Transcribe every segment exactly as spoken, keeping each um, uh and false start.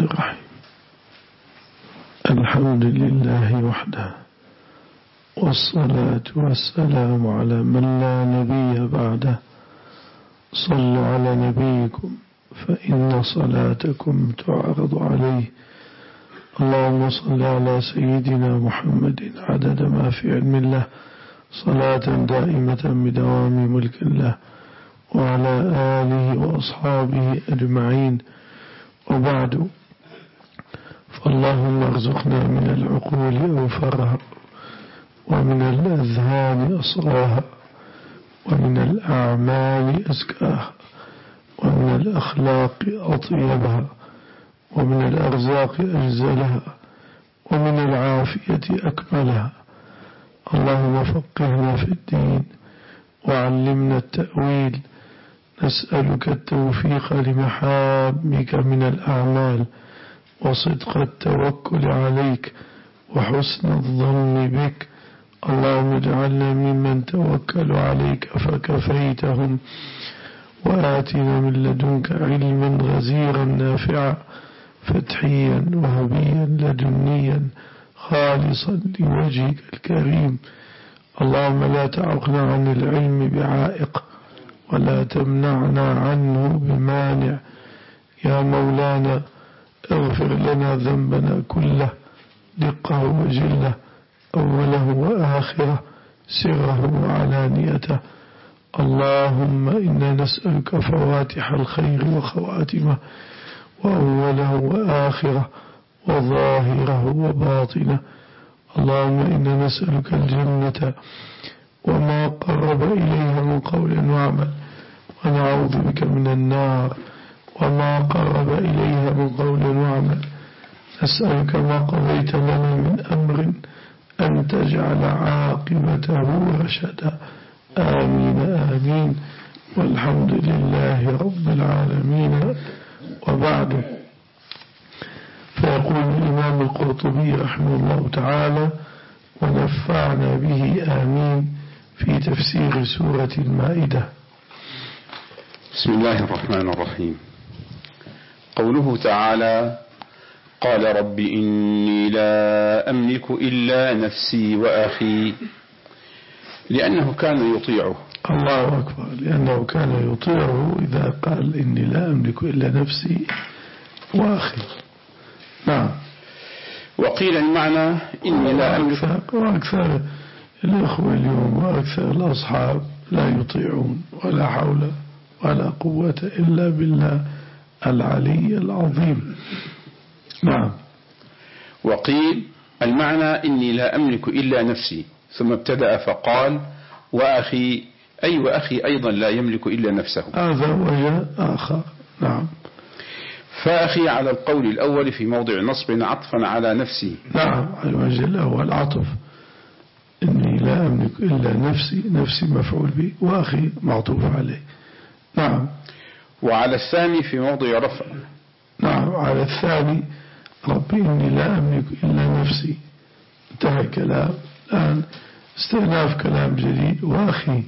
الرحيم. الحمد لله وحده، والصلاة والسلام على من لا نبي بعده. صلوا على نبيكم فإن صلاتكم تعرض عليه. اللهم صل على سيدنا محمد عدد ما في علم الله، صلاة دائمة بدوام ملك الله، وعلى آله وأصحابه أجمعين. وبعد، فاللهم ارزقنا من العقول أوفرها، ومن الأذهان أصغاها، ومن الأعمال أزكاها، ومن الأخلاق أطيبها، ومن الأرزاق أجزلها، ومن العافية أكملها. اللهم فقهنا في الدين وعلمنا التأويل. نسألك التوفيق لمحابك من الأعمال، وصدق التوكل عليك، وحسن الظن بك. اللهم اجعلنا ممن توكلوا عليك فكفيتهم، وآتنا من لدنك علما غزيرا نافعا، فتحيا وهبيا لدنيا خالصا لوجهك الكريم. اللهم لا تعقنا عن العلم بعائق، ولا تمنعنا عنه بمانع. يا مولانا اغفر لنا ذنبنا كله، دقه وجله، أوله وآخره، سره وعلانيته. اللهم إنا نسألك فواتح الخير وخواتمه، وأوله وآخره، وظاهره وباطنه. اللهم إنا نسألك الجنة وما قرب إليها من قول وعمل، ونعوذ بك من النار وما قرب إليها من قول وعمل. نسألك ما قضيت لنا من أمر أن تجعل عاقبته رشدا. آمين آمين، والحمد لله رب العالمين. وبعد، فيقول الإمام القرطبي رحمه الله تعالى: ونفعنا به آمين، في تفسير سورة المائدة. بسم الله الرحمن الرحيم. قوله تعالى: قال رب إني لا أملك إلا نفسي وأخي، لأنه كان يطيعه. الله أكبر، لأنه كان يطيعه إذا قال إني لا أملك إلا نفسي وأخي. نعم. وقيل المعنى إني لا أملك، وأكثر الأخوة اليوم وأكثر الأصحاب لا يطيعون، ولا حول ولا قوة إلا بالله العلي العظيم. نعم. وقيل المعنى إني لا أملك إلا نفسي، ثم ابتدأ فقال وأخي، أي وأخي أيضا لا يملك إلا نفسه. هذا وجه آخر. نعم. فأخي على القول الأول في موضع نصب عطفا على نفسي. نعم، الوجه الأول عطف، إني لا أملك إلا نفسي، نفسي مفعول به، وأخي معطوف عليه. نعم. وعلى الثاني في موضع رفع. نعم، على الثاني ربي إني لا أملك إلا نفسي، انتهى الكلام. الآن استئناف كلام جديد. وأخي،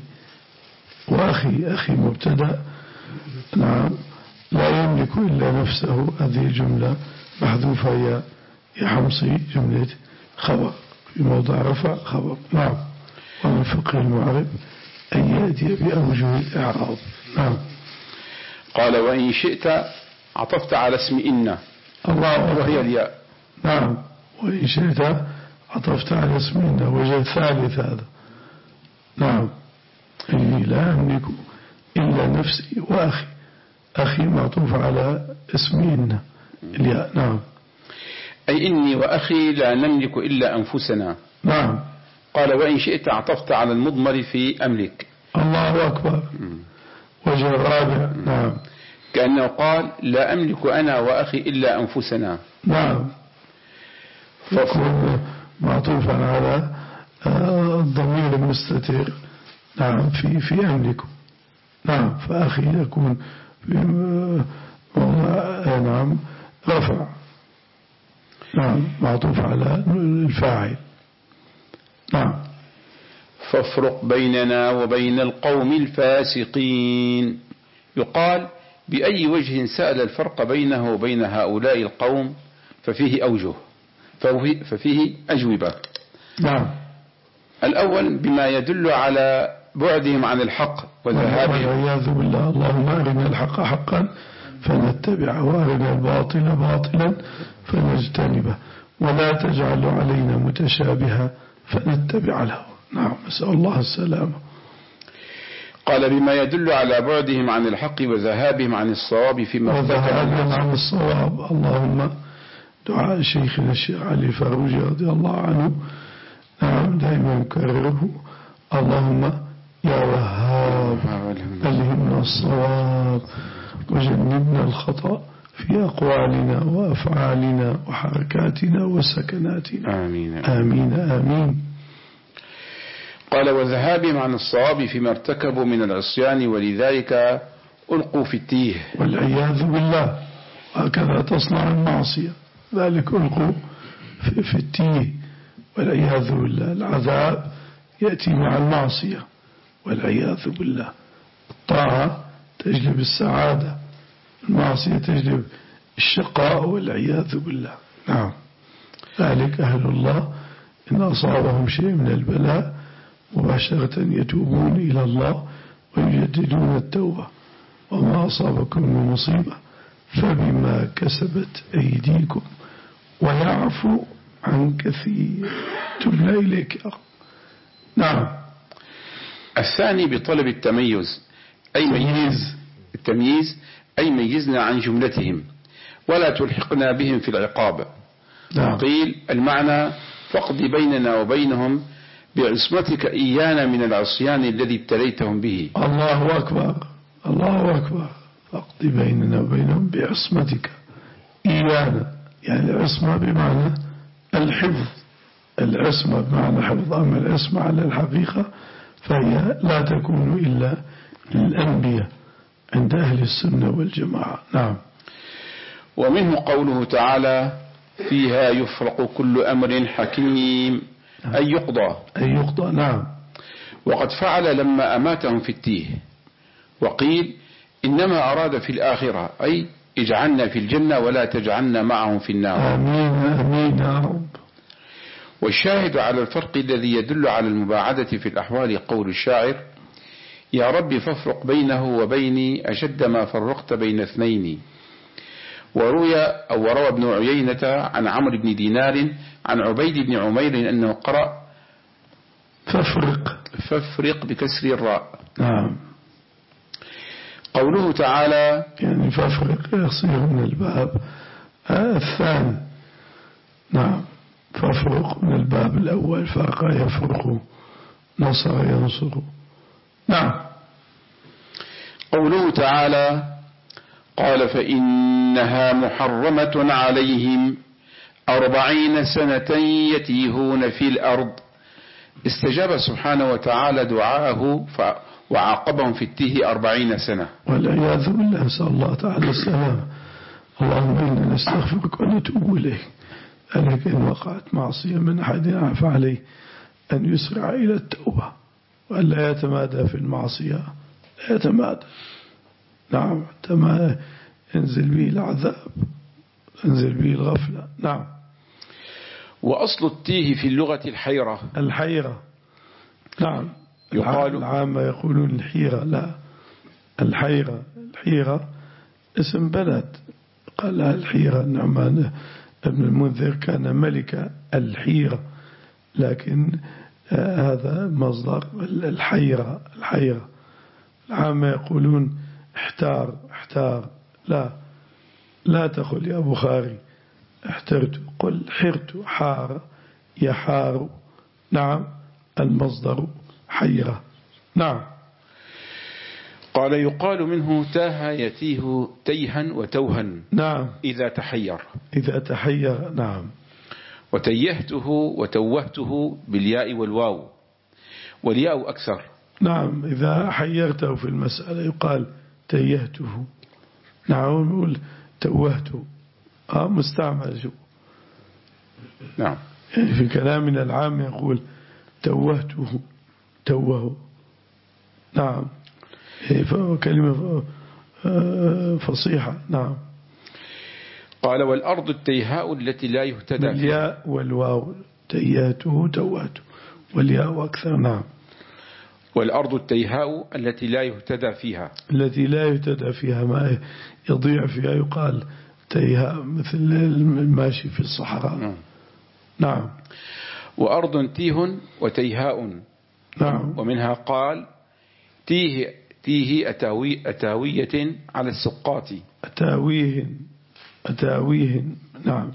وأخي أخي مبتدأ. نعم. لا يملك إلا نفسه، هذه جملة محذوفة يا يا حمصي، جملة خبر في موضع رفع خبر. نعم. ومن فقه المعرب أن يأتي بأوجه الإعراب. نعم. قال وإن شئت عطفت على اسم إن، الله، وهي الياء. نعم. وإن شئت عطفت على اسم إن، وجه الثالث هذا. نعم. إني لا أملك إلا نفسي وأخي، أخي معطوف على اسم إن الياء. نعم. أي إني وأخي لا نملك إلا أنفسنا. نعم. قال وإن شئت عطفت على المضمر في أملك. الله أكبر. وجه الرابع. نعم. كأنه قال لا أملك أنا وأخي إلا أنفسنا. نعم. فكون معطوفا على الضمير المستتر. نعم. في في أملك. نعم. فأخي يكون في نعم رفع. نعم. معطوف على الفاعل. نعم. فافرق بيننا وبين القوم الفاسقين. يقال بأي وجه سأل الفرق بينه وبين هؤلاء القوم ففيه أوجه ففيه أجوبة. نعم. الأول بما يدل على بعدهم عن الحق وذهابهم، والعياذ بالله. اللهم أرنا الحق حقا فنتبعه وأرنا الباطل باطلا فنجتنبه ولا تجعل علينا متشابها فنتبع له. نعم، نسأل الله السلامة. قال بما يدل على بعدهم عن الحق وذهابهم عن الصواب فيما وذهابهم عن الصواب. اللهم دعاء شيخنا الشيخ علي الفاروجي رضي الله عنه، نعم، دائما يكرره: اللهم يا وهاب ألهمنا الصواب وجنبنا الخطأ في أقوالنا وأفعالنا وحركاتنا وسكناتنا. آمين آمين آمين. قال وذهابهم عن الصواب فيما ارتكبوا من العصيان ولذلك ألقوا في التيه والعياذ بالله. هكذا تصنع المعصية، ذلك ألقوا في, في التيه والعياذ بالله. العذاب يأتي مع المعصية والعياذ بالله. الطاعة تجلب السعادة، المعصية تجلب الشقاء والعياذ بالله. نعم. ذلك أهل الله إن أصابهم شيء من البلاء مباشرة يتوبون إلى الله ويجددون التوبة، وما أصابكم من مصيبة فبما كسبت أيديكم ويعفو عن كثير. تبنا إليك. نعم. الثاني بطلب التميز أي ميز التمييز أي ميزنا عن جملتهم ولا تلحقنا بهم في العقاب. نعم. قيل المعنى فاقض بيننا وبينهم بعصمتك إيانا من العصيان الذي ابتليتهم به. الله أكبر الله أكبر. فاقض بيننا وبينهم بعصمتك إيانا، يعني العصمة بمعنى الحفظ، العصمة بمعنى حفظ. أما العصمة على الحقيقة فهي لا تكون إلا للأنبياء عند أهل السنة والجماعة. نعم. ومنه قوله تعالى فيها يفرق كل أمر حكيم أي يقضى أي يقضى. نعم. وقد فعل لما أماتهم في التيه. وقيل إنما أراد في الآخرة أي اجعلنا في الجنة ولا تجعلنا معهم في النار. آمين آمين يا رب. والشاهد على الفرق الذي يدل على المباعدة في الأحوال قول الشاعر يا رب فافرق بينه وبيني أشد ما فرقت بين اثنين. وروي أو وروى ابن عيينة عن عمرو بن دينار عن عبيد بن عمير أنه قرأ فافرق فافرق بكسر الراء. نعم. قوله تعالى يعني فافرق يصير من الباب الثاني. نعم. فافرق من الباب الأول، فرق يفرق، نصر ينصر. نعم. قوله تعالى قال فإنها محرمة عليهم أربعين سنة يتيهون في الأرض. استجاب سبحانه وتعالى دعاءه وعاقبهم في التيه أربعين سنة والعياذ بالله. نسأل الله تعالى السلامة. اللهم إنا نستغفرك ونتوب إليك. ذلك إن وقعت معصية من أحد عفى عليه أن يسرع إلى التوبة وألا يتمادى في المعصية، لا يتمادى. نعم. تما ينزل به العذاب، ينزل به الغفلة. نعم. وأصل التيه في اللغة الحيرة. الحيرة. نعم. يقال العامة يقولون الحيرة، لا، الحيرة. الحيرة اسم بلد قال لها الحيرة. النعمان ابن المنذر كان ملك الحيرة، لكن آه هذا مصدر الحيرة. الحيرة. العامة يقولون احتار احتار. لا لا تقل يا بخاري احترت، قل حرت حار يحار. نعم. المصدر حيرة. نعم. قال يقال منه تاه يتيه تيها وتوها. نعم. إذا تحير إذا تحير. نعم. وتيهته وتوهته بالياء والواو، والياء أكثر. نعم. إذا حيرته في المسألة يقال تيهته. نعم. نقول توهته. آه مستعمل شو. نعم. يعني في كلامنا العام يقول توهته توه. نعم. فهو كلمة فصيحة. نعم. قال والأرض التيهاء التي لا يهتدى فيها. الياء والواو تياته تواته والياء أكثر. نعم. والأرض التيهاء التي لا يهتدى فيها. التي لا يهتدى فيها، ما يضيع فيها يقال تيهاء، مثل الماشي في الصحراء. نعم. نعم. وأرض تيه وتيهاء. نعم. ومنها قال تيه تيه أتاوي أتاوية على السقاط. أتاويه أتاويه. نعم.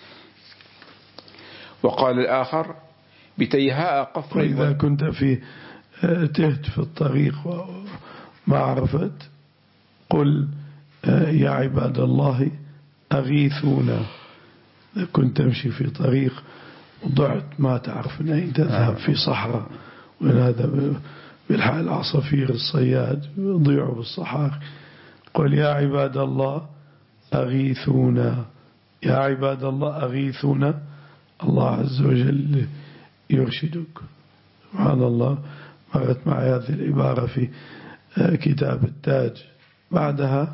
وقال الآخر بتيهاء قفر. وإذا كنت في تهت في الطريق وما عرفت قل يا عباد الله أغيثونا. كنت تمشي في طريق وضعت ما تعرف من أين تذهب في صحراء، وإن هذا بالحال العصافير الصياد يضيعوا بالصحاري. قل يا عباد الله أغيثونا، يا عباد الله أغيثونا، الله عز وجل يرشدك. سبحان الله. مرت معي هذه العبارة في كتاب التاج. بعدها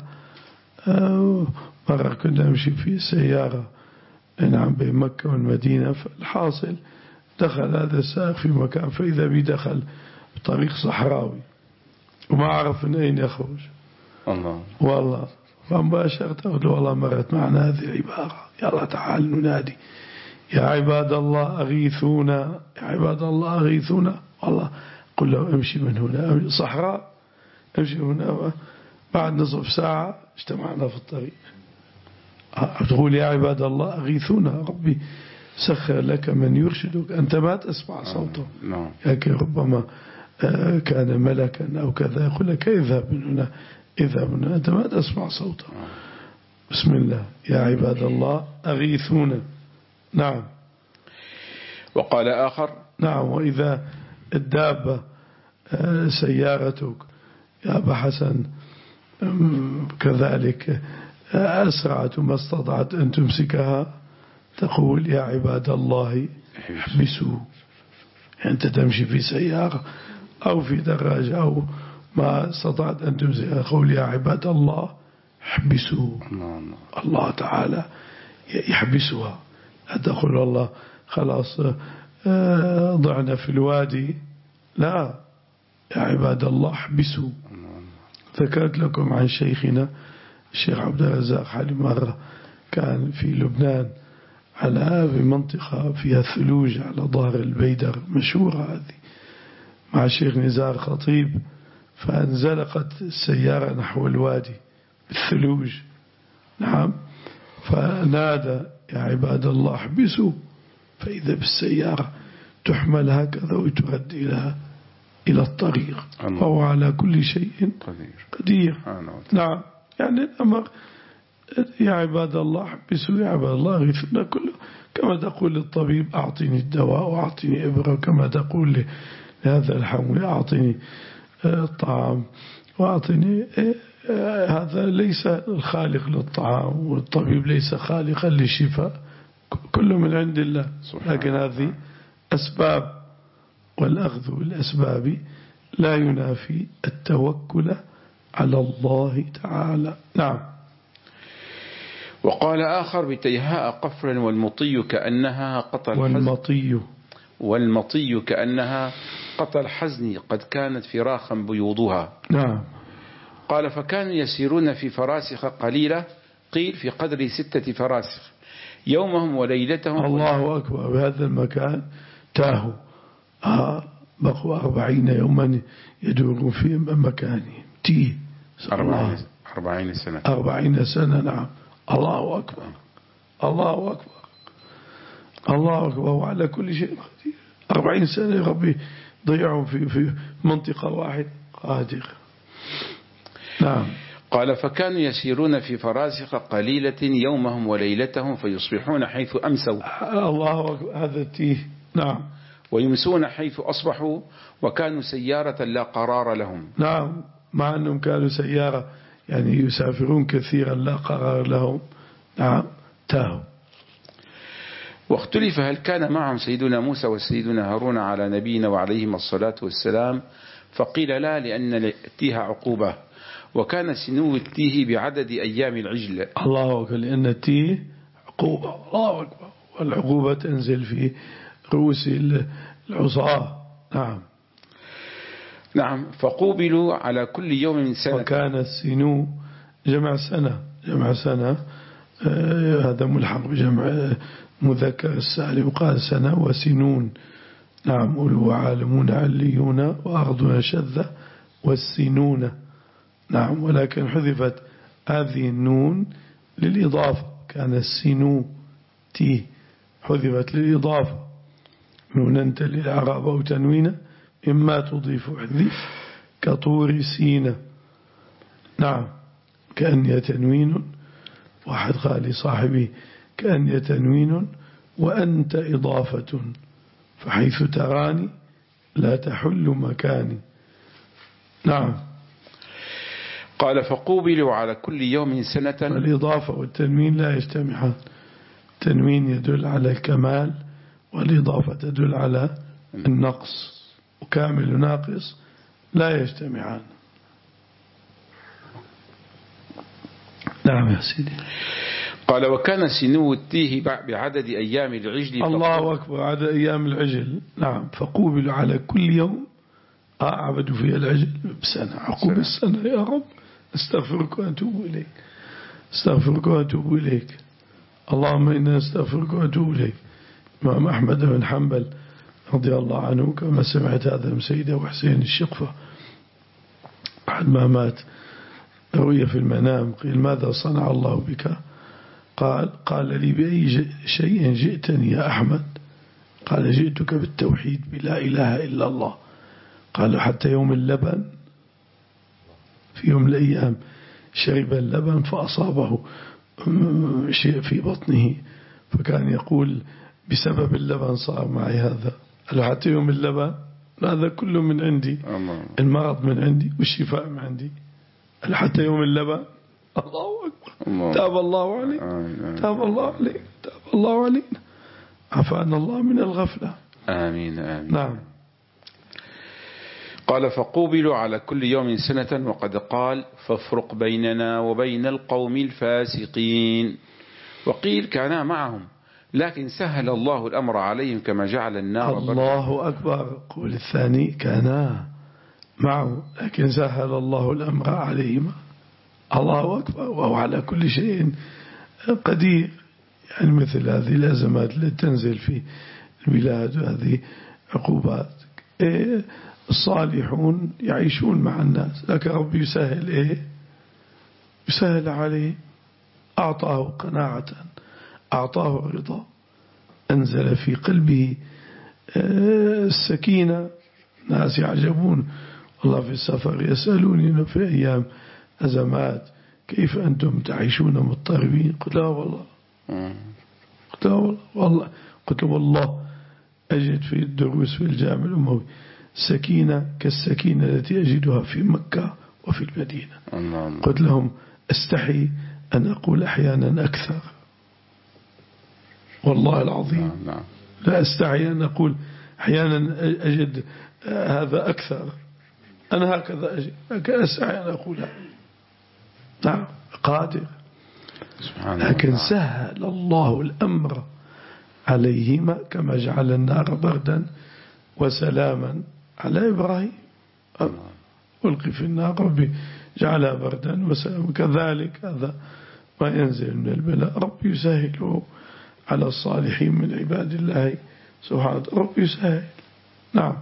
مرة كنا نمشي في سيارة نعم بين مكة والمدينة، فالحاصل دخل هذا السائق في مكان فإذا بي دخل بطريق صحراوي وما عرف من أين يخرج. الله. والله فمباشرة أقول والله مرت معنا هذه العبارة، يلا تعال ننادي يا عباد الله أغيثونا، يا عباد الله أغيثونا. والله قل له امشي من هنا، صحراء امشي من هنا. بعد نصف ساعة اجتمعنا في الطريق. تقول يا عباد الله أغيثونا، ربي سخر لك من يرشدك، أنت ما تسمع صوته. لكن ربما كان ملكا أو كذا يقول لك اذهب من هنا اذهب من هنا، أنت ما تسمع صوته. بسم الله. يا عباد الله أغيثونا. نعم. وقال آخر نعم. وإذا الدابة سيارتك يا أبا حسن كذلك أسرعت وما استطعت أن تمسكها تقول يا عباد الله احبسوا. أنت تمشي في سيارة أو في دراجة أو ما استطعت أن تمسكها، قول يا عباد الله احبسوا. الله تعالى يحبسها. لا تقول والله خلاص ضعنا في الوادي، لا، يا عباد الله احبسوا. ذكرت لكم عن شيخنا الشيخ عبد الرزاق حالي مرة كان في لبنان على بمنطقة فيها ثلوج على ظهر البيدر مشهورة هذه، مع الشيخ نزار خطيب، فانزلقت السيارة نحو الوادي بالثلوج. نعم. فنادى يا عباد الله احبسوا، فإذا بالسيارة تحمل هكذا وترد إلى إلى الطريق، فهو على كل شيء قدير, قدير. نعم. يعني الأمر يا عباد الله احبسوا، يا عباد الله اغيثونا، كله كما تقول للطبيب أعطيني الدواء وأعطيني إبرة، كما تقول لهذا الحمول أعطيني الطعام وأعطيني. هذا ليس الخالق للطعام، والطبيب ليس خالقا للشفاء، كله من عند الله. لكن هذه أسباب، والأخذ بالأسباب لا ينافي التوكل على الله تعالى. نعم. وقال آخر بتيهاء قفر والمطي كأنها قطع الحزن. والمطي والمطي كأنها قطع الحزن قد كانت فراخا بيوضها. نعم. قال فكانوا يسيرون في فراسخ قليلة، قيل في قدر ستة فراسخ، يومهم وليلتهم. الله أكبر. بهذا المكان تاهوا آه بقوا أربعين يوما يدورون في مكانهم. تيه أربعين, أربعين سنة أربعين سنة. نعم. الله أكبر. الله أكبر. الله أكبر. وعلى كل شيء قدير. أربعين سنة يا ربي ضيعوا في في منطقة واحد قادر. نعم. قال فكانوا يسيرون في فراسخ قليلة يومهم وليلتهم فيصبحون حيث أمسوا. الله أكبر. هذا التيه. نعم. ويمسون حيث أصبحوا، وكانوا سيارة لا قرار لهم. نعم. مع أنهم كانوا سيارة يعني يسافرون كثيرا لا قرار لهم. نعم. تاهوا. واختلف هل كان معهم سيدنا موسى وسيدنا هارون على نبينا وعليهم الصلاة والسلام، فقيل لا، لأن التيه عقوبة. وكان سنو التيه بعدد أيام العجل. الله أكبر، لأن التيه عقوبة، الله أكبر، والعقوبة تنزل في رؤوس العصاة. نعم نعم. فقوبلوا على كل يوم من سنة. وكان السنو جمع سنة، جمع سنة آه هذا ملحق بجمع مذكر السالم، قال سنة وسنون. نعم. وعالمون عليون وأرضنا شذة والسنون. نعم. ولكن حذفت هذه النون للإضافة، كان السنو تيه حذفت للإضافة، نونا للإعراب أو تنوين إما تضيف حذف كطور سينة. نعم. كأن تنوين، واحد قال لصاحبه كأن تنوين وأنت إضافة، فحيث تراني لا تحل مكاني. نعم. قال فقوبلوا على كل يوم سنة. الإضافة والتنوين لا يجتمعان، التنوين يدل على الكمال والإضافة تدل على النقص، وكامل ناقص لا يجتمعان. نعم يا سيدي. قال وكان سنو التيه بعدد أيام العجل. الله أكبر، عدد أيام العجل. نعم. فقوبلوا على كل يوم أعبدوا فيها العجل بسنة، عقوب السنة. يا رب استغفرك وأتوب إليك، استغفرك وأتوب إليك، اللهم إنا استغفرك وأتوب إليك. إمام أحمد بن حنبل رضي الله عنه كما سمعت هذا من سيدة وحسين الشقفة بعد ما مات، رؤيا في المنام، قيل ماذا صنع الله بك؟ قال قال لي بأي شيء جئتني يا أحمد؟ قال جئتك بالتوحيد بلا إله إلا الله. قال حتى يوم اللبن، في يوم الأيام شرب اللبن فأصابه شيء في بطنه، فكان يقول بسبب اللبن صار معي هذا. قال حتى يوم اللبن هذا كله من عندي، المرض من عندي والشفاء من عندي. قال حتى يوم اللبن. الله أكبر. تاب الله عليك، تاب الله عليك، تاب الله علينا، عفانا الله من الغفلة. آمين آمين. نعم. قال فقوبلوا على كل يوم سنة، وقد قال فافرق بيننا وبين القوم الفاسقين. وقيل كانا معهم لكن سهل الله الأمر عليهم كما جعل النار. الله أكبر. قول الثاني كانا معه لكن سهل الله الأمر عليهم. الله أكبر. وهو على كل شيء قدير. يعني مثل هذه الأزمات التي تنزل في البلاد وهذه عقوبات، إيه الصالحون يعيشون مع الناس، لكن ربي يسهل إيه؟ يسهل عليه. أعطاه قناعة، أعطاه رضا، أنزل في قلبه السكينة. ناس يعجبون والله في السفر يسألوني في أيام أزمات كيف أنتم تعيشون مضطربين؟ قلت لا والله، قلت لا والله, والله قلت والله أجد في الدروس في الجامع الأموي سكينة كالسكينة التي أجدها في مكة وفي المدينة. قلت لهم أستحي أن أقول أحيانا أكثر، والله العظيم لا أستحي أن أقول أحيانا أجد هذا أكثر، أنا هكذا أجد، لكن أستحي أن أقولها. نعم قادر. لكن سهل الله الأمر عليهما كما جعل النار بردا وسلاما على إبراهيم. ألقي في النار ربي جعلها بردا وسلاما. كذلك هذا ما ينزل من البلاء ربي يسهله على الصالحين من عباد الله سبحانه، ربي يسهل. نعم.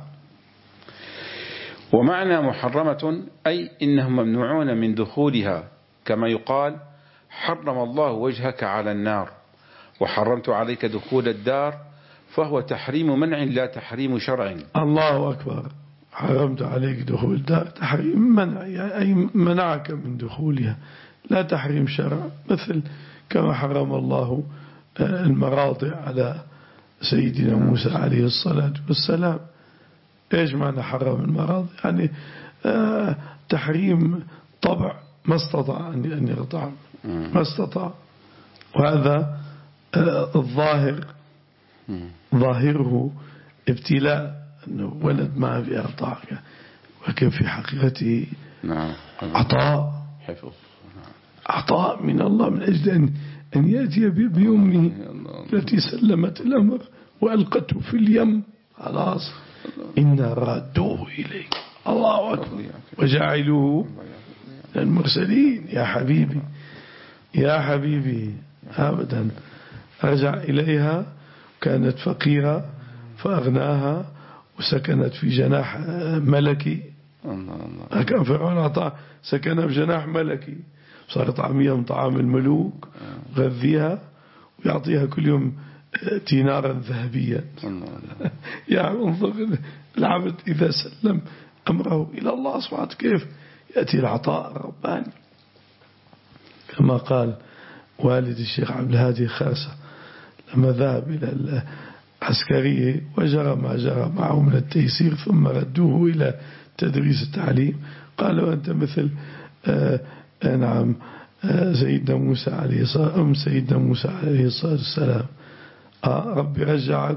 ومعنى محرمة أي إنهم ممنوعون من دخولها، كما يقال حرم الله وجهك على النار وحرمت عليك دخول الدار، فهو تحريم منع لا تحريم شرع. الله أكبر. حرمت عليك دخول الدار تحريم منع، أي منعك من دخولها، لا تحريم شرع. مثل كما حرم الله المراضع على سيدنا موسى عليه الصلاة والسلام. إيش معنى حرم المراضع؟ يعني آه تحريم طبع، ما استطاع أن يرضع، ما استطاع. وهذا آه الظاهر ظاهره ابتلاء، أنه ولد ما في أرضاع، وكيف في حقيقته عطاء حفظ عطاء من الله من أجل أن أن يأتي بيمنه التي سلمت الأمر وألقته في اليم خلاص إنا رادوه إليك الله أكبر وجعلوه المرسلين. يا حبيبي يا حبيبي أبدا رجع إليها كانت فقيرة فأغناها وسكنت في جناح ملكي. كان فرعون أعطاه سكن في جناح ملكي صار طعميها من طعام الملوك غذيها ويعطيها كل يوم دينارا ذهبيا. يعني انظر العبد إذا سلم أمره إلى الله سبحانه كيف يأتي العطاء الرباني كما قال والد الشيخ عبد الهادي خاسة لما ذهب إلى العسكرية وجرى ما جرى معه من التيسير ثم ردوه إلى تدريس التعليم قالوا أنت مثل آه نعم آه سيدنا موسى عليه الصلاة أم سيدنا موسى عليه الصلاة والسلام آه ربي رجعك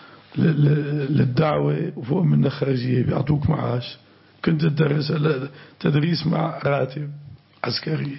للدعوة وفوق من خارجية بيعطوك معاش كنت تدرس تدريس مع راتب عسكري.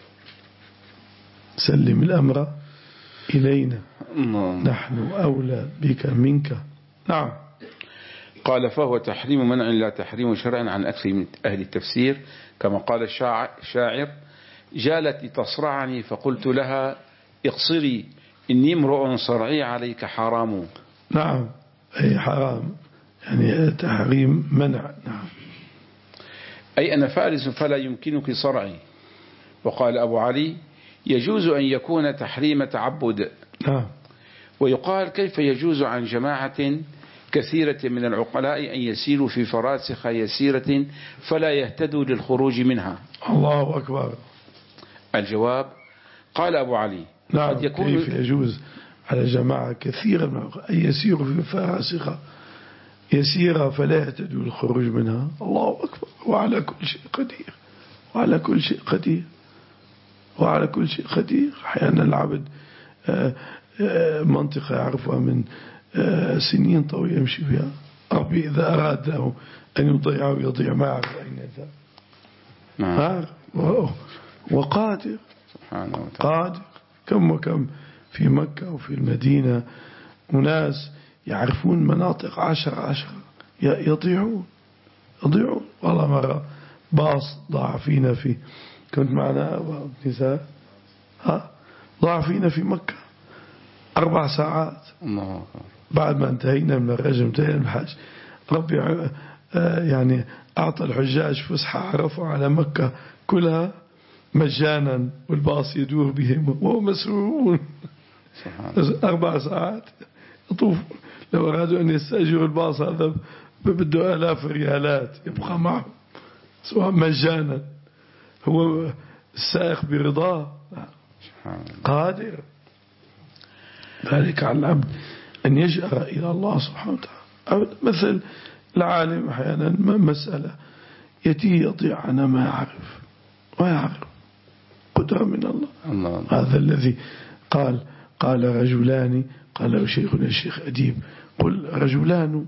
سلم الأمر إلينا نحن أولى بك منك. نعم. قال فهو تحريم منع لا تحريم شرعا عن أكثر من أهل التفسير كما قال الشاعر جالت لتصرعني فقلت لها اقصري إني امرؤ صرعي عليك حرام. نعم أي حرام يعني تحريم منع. نعم أي أنا فارس فلا يمكنك صرعي. وقال أبو علي يجوز أن يكون تحريم تعبد. نعم. ويقال كيف يجوز عن جماعة كثيرة من العقلاء أن يسيروا في فراسخ يسيرة فلا يهتدوا للخروج منها. الله أكبر. الجواب قال أبو علي نعم قد يكون كيف يجوز على جماعة كثيرة من العقلاء أن يسيروا في فراسخ يسيرة فلا يهتدوا للخروج منها. الله أكبر. وعلى كل شيء قدير وعلى كل شيء قدير وعلى كل شيء قدير. أحيانا العبد منطقة يعرفها من سنين طويلة يمشي بها ربي إذا أراد له أن يضيعه يضيع ما يعرف أين يذهب. وقادر قادر. كم وكم في مكة وفي المدينة وناس يعرفون مناطق عشر عشر يضيعون يضيعون. والله مرة باص ضاع فينا في كنت معنا نساء ها ضاع فينا في مكة أربع ساعات الله. بعد ما انتهينا من الرجم انتهينا من الحج ربي يعني أعطى الحجاج فسحة عرفوا على مكة كلها مجانا والباص يدور بهم وهو مسرورون. أربع ساعات يطوف. لو أرادوا أن يستأجروا الباص هذا بده آلاف ريالات يبقى معه سواء مجانا هو السائق برضاه قادر. ذلك على العبد أن يجأر إلى الله سبحانه وتعالى. مثل العالم أحيانا مسألة يتي يضيع عنها ما يعرف ما يعرف قدرة من الله. الله. هذا الذي قال قال رجلان قال شيخنا الشيخ أديب قل رجلان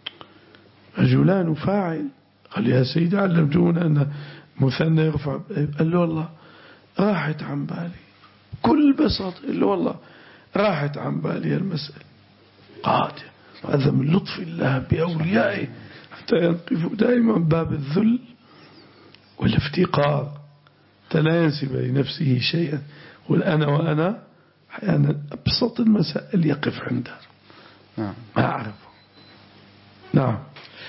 رجلان فاعل قال يا سيدي علمتونا أن مثنى يرفع قال له والله راحت عن بالي كل بساطة قال له والله راحت عن بالي المسألة. قادر. هذا من لطف الله بأوليائه حتى ينقفوا دائما باب الذل والافتقار لا ينسب لنفسه شيئا والأنا وأنا أحيانا أبسط المسائل يقف عندها نعم. ما أعرفه. نعم.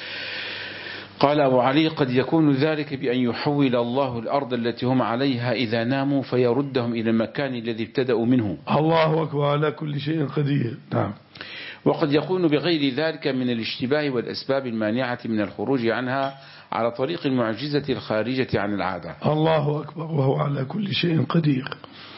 قال أبو علي قد يكون ذلك بأن يحول الله الأرض التي هم عليها إذا ناموا فيردهم إلى المكان الذي ابتدأوا منه. الله أكبر على كل شيء قدير. نعم. وقد يكون بغير ذلك من الاشتباه والأسباب المانعة من الخروج عنها على طريق المعجزة الخارجة عن العادة. الله أكبر وهو على كل شيء قدير.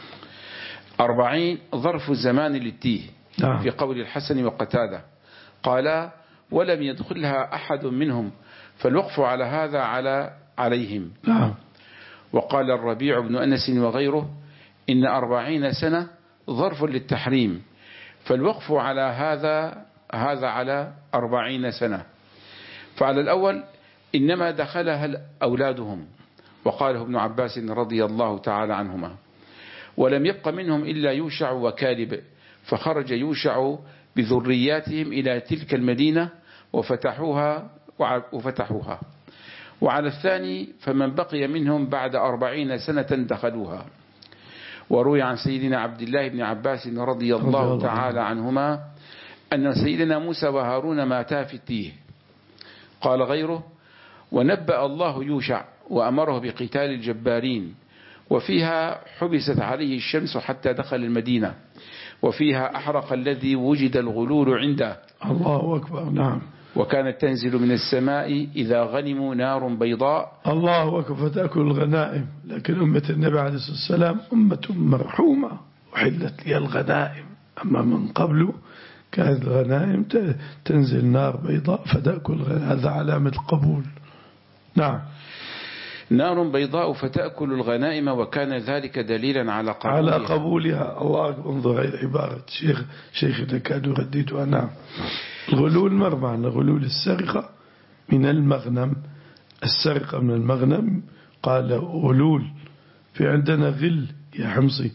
أربعين ظرف الزمان للتيه. نعم. في قول الحسن وقتادة قال ولم يدخلها أحد منهم فالوقف على هذا على عليهم. نعم. وقال الربيع بن أنس وغيره إن أربعين سنة ظرف للتحريم فالوقف على هذا هذا على أربعين سنة. فعلى الأول إنما دخلها أولادهم وقاله ابن عباس رضي الله تعالى عنهما. ولم يبق منهم إلا يوشع وكالب، فخرج يوشع بذرياتهم إلى تلك المدينة وفتحوها وفتحوها. وعلى الثاني فمن بقي منهم بعد أربعين سنة دخلوها. وروي عن سيدنا عبد الله بن عباس رضي الله تعالى عنهما أن سيدنا موسى وهارون ماتا في التيه. قال غيره: ونبأ الله يوشع وأمره بقتال الجبارين، وفيها حبست عليه الشمس حتى دخل المدينة، وفيها أحرق الذي وجد الغلول عنده. الله أكبر. نعم. وكانت تنزل من السماء إذا غنموا نار بيضاء. الله أكبر. فتأكل الغنائم. لكن أمة النبي عليه الصلاة والسلام أمة مرحومة وحلت لي الغنائم، أما من قبله كانت الغنائم تنزل نار بيضاء فتأكل الغنائم. هذا علامة القبول. نعم. نار بيضاء فتأكل الغنائم، وكان ذلك دليلا على قبولها. على قبولها. الله أكبر. انظر إلى عبارة شيخ شيخنا كان يرددها. نعم. الغلول مر معنا. غلول السرقة من المغنم، السرقة من المغنم. قال غلول. في عندنا غل يا حمصي،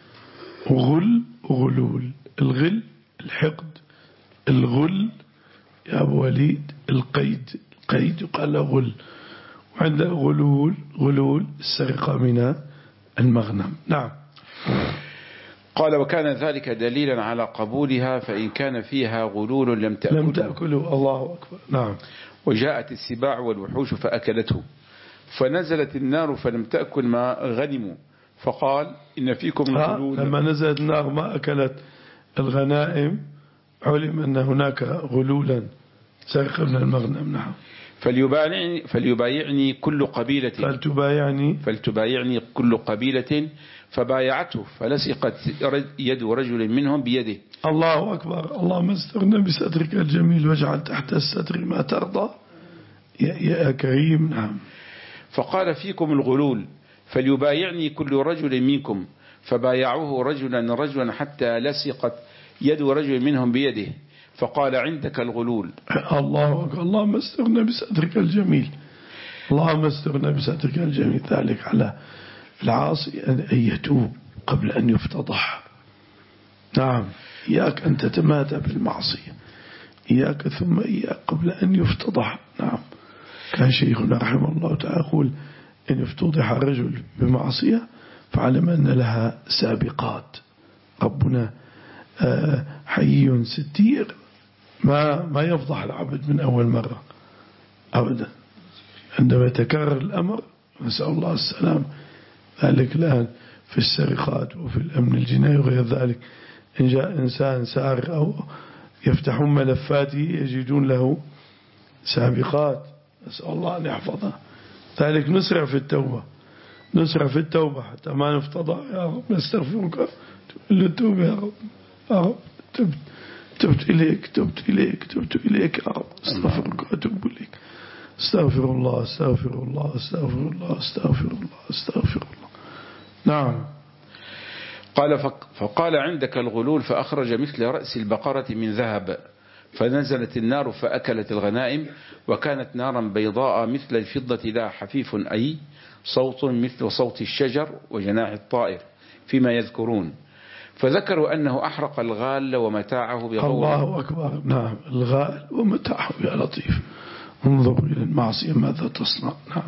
وغل وغلول. الغل الحقد، الغل يا أبو وليد القيد، القيد يقال غل. وعند غلول غلول السرقة من المغنم. نعم. قال: وكان ذلك دليلا على قبولها، فإن كان فيها غلول لم تأكله, لم تأكله. الله أكبر. نعم. وجاءت السباع والوحوش فأكلته، فنزلت النار فلم تأكل ما غنموا، فقال: إن فيكم غلول. لما نزلت النار ما أكلت الغنائم علم أن هناك غلولا سرقة من المغنم. نعم. فليبايعني, فليبايعني كل قبيلة فلتبايعني فلتبايعني كل قبيلة فبايعته، فلصقت يد رجل منهم بيده. الله أكبر. اللهم استرنا بسترك الجميل واجعل تحت الستر ما ترضى يا, يا كريم. نعم. فقال: فيكم الغلول فليبايعني كل رجل منكم، فبايعوه رجلا رجلا حتى لصقت يد رجل منهم بيده، فقال: عندك الغلول. الله أكبر. اللهم استرنا بسترك الجميل. اللهم استرنا بسترك الجميل. ذلك على العاصي أن يتوب قبل أن يفتضح. نعم. إياك أن تتمادى بالمعصية، إياك ثم إياك قبل أن يفتضح. نعم. كان شيخنا رحمه الله تعالى يقول: إن افتضح الرجل بمعصية فعلم أن لها سابقات. ربنا حي ستير، ما ما يفضح العبد من أول مرة أبدا. عندما يتكرر الأمر نسأل الله السلام. ذلك الآن في السرقات وفي الأمن الجنائي وغير ذلك، إن جاء إنسان سارق أو يفتحون ملفاته يجدون له سابقات، نسأل الله أن يحفظه. ذلك نسرع في التوبة، نسرع في التوبة حتى ما نفتضح. يا رب نستغفرك للتوبة يا رب. يا رب تبت تبت إليك تبت إليك تبت إليك يا رب. استغفرك وأتوب إليك. استغفر الله استغفر الله استغفر الله استغفر الله استغفر الله. نعم. قال: فقال: عندك الغلول، فأخرج مثل رأس البقرة من ذهب، فنزلت النار فأكلت الغنائم، وكانت نارا بيضاء مثل الفضة لا حفيف، أي صوت مثل صوت الشجر وجناح الطائر فيما يذكرون. فذكروا أنه أحرق الغال ومتاعه بغور. الله أكبر. نعم. الغال ومتاعه يا لطيف. انظروا إلى المعصية ماذا تصنع. نعم.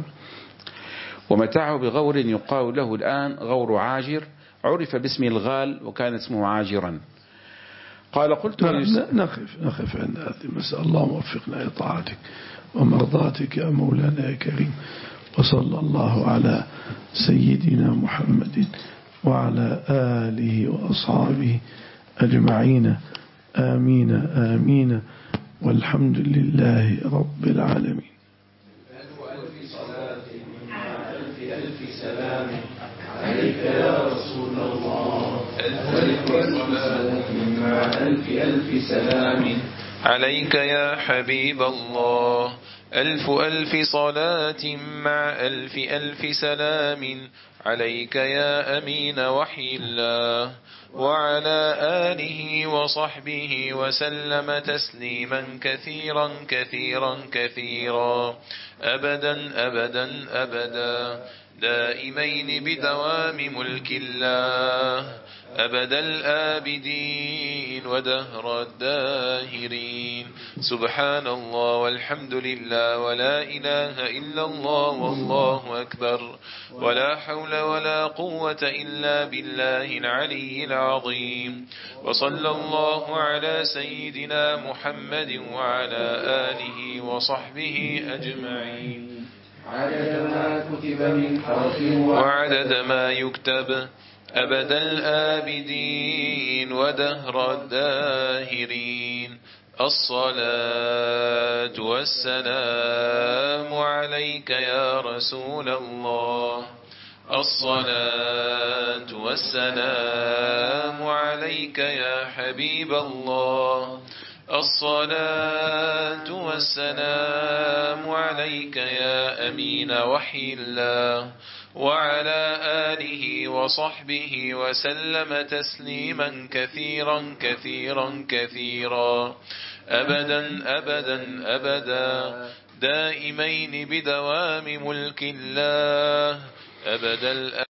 ومتاعه بغور يقال له الآن غور عاجر، عرف باسم الغال وكان اسمه عاجرا. قال: قلت نقف نقف عند هذه المسألة. الله موفقنا لطاعتك ومرضاتك يا مولانا يا كريم. وصلى الله على سيدنا محمد وعلى آله وأصحابه أجمعين. آمين آمين. والحمد لله رب العالمين. ألف صلاة مع ألف ألف سلام عليك يا رسول الله. ألف صلاة مع ألف ألف سلام عليك يا حبيب الله. ألف ألف صلاة مع ألف ألف سلام عليك يا أمين وحي الله وعلى آله وصحبه وسلم تسليما كثيرا كثيرا كثيرا أبدا أبدا أبدا دائمين بدوام ملك الله أبد الآبدين ودهر الداهرين سبحان الله والحمد لله ولا إله إلا الله والله أكبر ولا حول ولا قوة إلا بالله العلي العظيم وصلى الله على سيدنا محمد وعلى آله وصحبه أجمعين عدد ما كتب من حرف وعدد ما يكتب أبد الآبدين ودهر الداهرين الصلاة والسلام عليك يا رسول الله الصلاة والسلام عليك يا حبيب الله الصلاة والسلام عليك يا أمين وحي الله وعلى آله وصحبه وسلم تسليما كثيرا كثيرا كثيرا أبدا أبدا أبدا دائمين بدوام ملك الله أبدا